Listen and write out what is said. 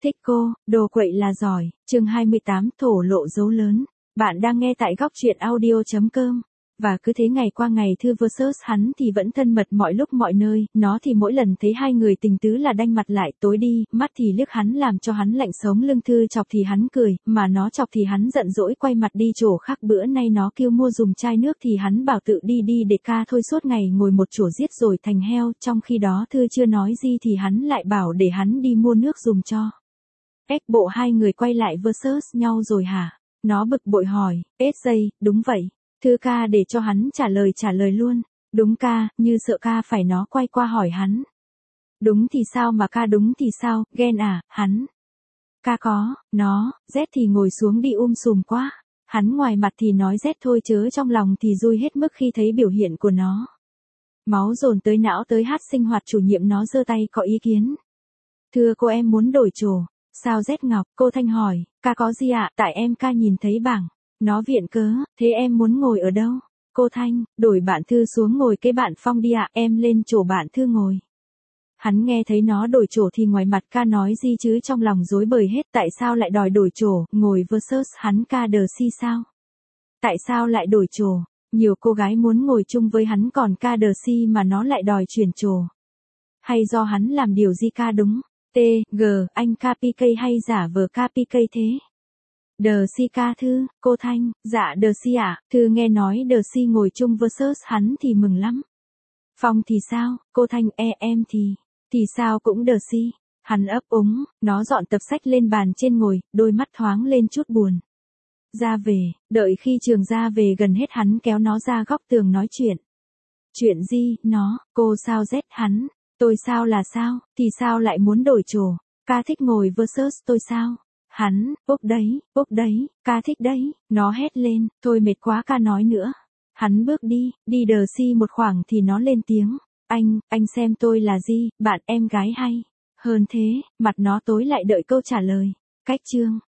Thích cô, đồ quậy là giỏi, chương 28 thổ lộ dấu lớn. Bạn đang nghe tại góc truyện audio.com. Và cứ thế ngày qua ngày Thư vs hắn thì vẫn thân mật mọi lúc mọi nơi, nó thì mỗi lần thấy hai người tình tứ là đanh mặt lại, tối đi, mắt thì liếc hắn làm cho hắn lạnh sống lưng. Thư chọc thì hắn cười, mà nó chọc thì hắn giận dỗi quay mặt đi chỗ khác. Bữa nay nó kêu mua dùm chai nước thì hắn bảo tự đi đi để ca thôi, suốt ngày ngồi một chỗ giết rồi thành heo. Trong khi đó Thư chưa nói gì thì hắn lại bảo để hắn đi mua nước dùm cho. Bộ hai người quay lại versus nhau rồi hả? Nó bực bội hỏi. SJ, đúng vậy. Thư ca để cho hắn trả lời luôn. Đúng ca, như sợ ca phải. Nó quay qua hỏi hắn. Đúng thì sao mà ca, đúng thì sao, ghen à, hắn. Ca có, nó, Z thì ngồi xuống đi sùm quá. Hắn ngoài mặt thì nói Z thôi chớ trong lòng thì vui hết mức khi thấy biểu hiện của nó. Máu dồn tới não tới hát sinh hoạt chủ nhiệm nó giơ tay có ý kiến. Thưa cô em muốn đổi chỗ. Sao Z Ngọc, cô Thanh hỏi, ca có gì ạ, tại em ca nhìn thấy bảng. Nó viện cớ, thế em muốn ngồi ở đâu? Cô Thanh, đổi bạn Thư xuống ngồi kế bạn Phong đi ạ, em lên chỗ bạn Thư ngồi. Hắn nghe thấy nó đổi chỗ thì ngoài mặt ca nói gì chứ trong lòng rối bời hết, tại sao lại đòi đổi chỗ, ngồi versus hắn ca đờ si sao? Tại sao lại đổi chỗ? Nhiều cô gái muốn ngồi chung với hắn còn ca đờ si mà nó lại đòi chuyển chỗ. Hay do hắn làm điều gì ca đúng? T.G. anh KPK hay giả vờ KPK thế? Đờ si ca Thư, cô Thanh, dạ đờ si ạ, Thư nghe nói đờ si ngồi chung versus hắn thì mừng lắm. Phong thì sao, cô Thanh em thì sao cũng đờ si. Hắn ấp úng, nó dọn tập sách lên bàn trên ngồi, đôi mắt thoáng lên chút buồn. Ra về, đợi khi Trường ra về gần hết hắn kéo nó ra góc tường nói chuyện. Chuyện gì, nó, cô sao Z hắn, tôi sao là sao, thì sao lại muốn đổi chỗ, ca thích ngồi versus tôi sao? Hắn, bốc đấy, ca thích đấy, nó hét lên, thôi mệt quá ca nói nữa. Hắn bước đi đờ si một khoảng thì nó lên tiếng, anh xem tôi là gì, bạn em gái hay. Hơn thế, mặt nó tối lại đợi câu trả lời. Cách chương.